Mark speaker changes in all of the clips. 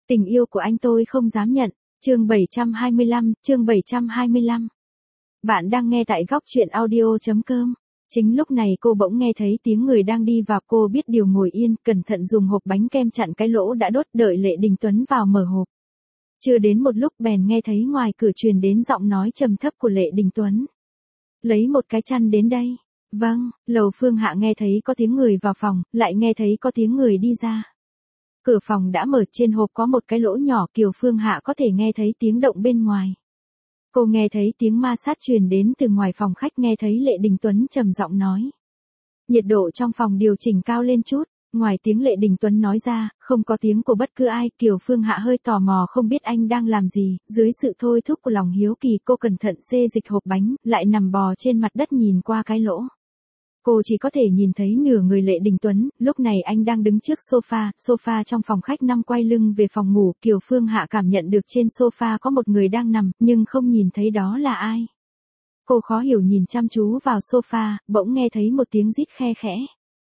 Speaker 1: Tình yêu của anh tôi không dám nhận. Chương 725. Bạn đang nghe tại góc truyện audio.com. Chính lúc này cô bỗng nghe thấy tiếng người đang đi vào, cô biết điều ngồi yên, cẩn thận dùng hộp bánh kem chặn cái lỗ đã đốt, đợi Lệ Đình Tuấn vào mở hộp. Chưa đến một lúc bèn nghe thấy ngoài cửa truyền đến giọng nói trầm thấp của Lệ Đình Tuấn. Lấy một cái chăn đến đây. Vâng, Lầu Phương Hạ nghe thấy có tiếng người vào phòng, lại nghe thấy có tiếng người đi ra. Cửa phòng đã mở, trên hộp có một cái lỗ nhỏ, Kiều Phương Hạ có thể nghe thấy tiếng động bên ngoài. Cô nghe thấy tiếng ma sát truyền đến từ ngoài phòng khách, nghe thấy Lệ Đình Tuấn trầm giọng nói. Nhiệt độ trong phòng điều chỉnh cao lên chút. Ngoài tiếng Lệ Đình Tuấn nói ra, không có tiếng của bất cứ ai. Kiều Phương Hạ hơi tò mò không biết anh đang làm gì, dưới sự thôi thúc của lòng hiếu kỳ cô cẩn thận xê dịch hộp bánh, lại nằm bò trên mặt đất nhìn qua cái lỗ. Cô chỉ có thể nhìn thấy nửa người Lệ Đình Tuấn, lúc này anh đang đứng trước sofa trong phòng khách nằm quay lưng về phòng ngủ. Kiều Phương Hạ cảm nhận được trên sofa có một người đang nằm, nhưng không nhìn thấy đó là ai. Cô khó hiểu nhìn chăm chú vào sofa, bỗng nghe thấy một tiếng rít khe khẽ.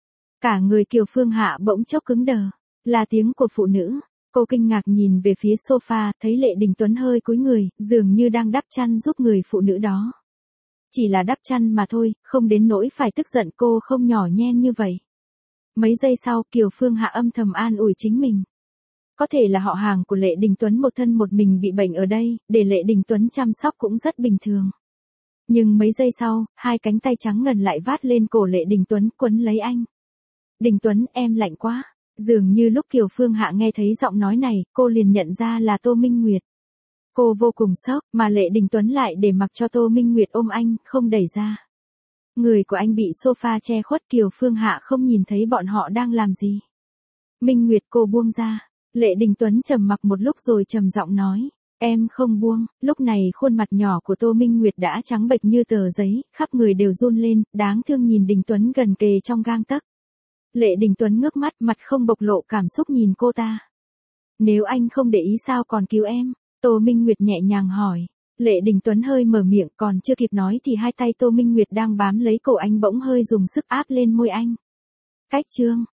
Speaker 1: Cả người Kiều Phương Hạ bỗng chốc cứng đờ, là tiếng của phụ nữ. Cô kinh ngạc nhìn về phía sofa, thấy Lệ Đình Tuấn hơi cúi người, dường như đang đắp chăn giúp người phụ nữ đó. Chỉ là đắp chăn mà thôi, không đến nỗi phải tức giận, cô không nhỏ nhen như vậy. Mấy giây sau, Kiều Phương Hạ âm thầm an ủi chính mình. Có thể là họ hàng của Lệ Đình Tuấn một thân một mình bị bệnh ở đây, để Lệ Đình Tuấn chăm sóc cũng rất bình thường. Nhưng mấy giây sau, hai cánh tay trắng ngần lại vát lên cổ Lệ Đình Tuấn, quấn lấy anh. Đình Tuấn, em lạnh quá. Dường như lúc Kiều Phương Hạ nghe thấy giọng nói này, cô liền nhận ra là Tô Minh Nguyệt. Cô vô cùng sốc, mà Lệ Đình Tuấn lại để mặc cho Tô Minh Nguyệt ôm anh, không đẩy ra. Người của anh bị sofa che khuất, Kiều Phương Hạ không nhìn thấy bọn họ đang làm gì. Minh Nguyệt, cô buông ra. Lệ Đình Tuấn trầm mặc một lúc rồi trầm giọng nói. Em không buông. Lúc này khuôn mặt nhỏ của Tô Minh Nguyệt đã trắng bệch như tờ giấy, khắp người đều run lên, đáng thương nhìn Đình Tuấn gần kề trong gang tấc. Lệ Đình Tuấn ngước mắt, mặt không bộc lộ cảm xúc nhìn cô ta. Nếu anh không để ý sao còn cứu em? Tô Minh Nguyệt nhẹ nhàng hỏi. Lệ Đình Tuấn hơi mở miệng, còn chưa kịp nói thì hai tay Tô Minh Nguyệt đang bám lấy cổ anh bỗng hơi dùng sức áp lên môi anh. Cách chương.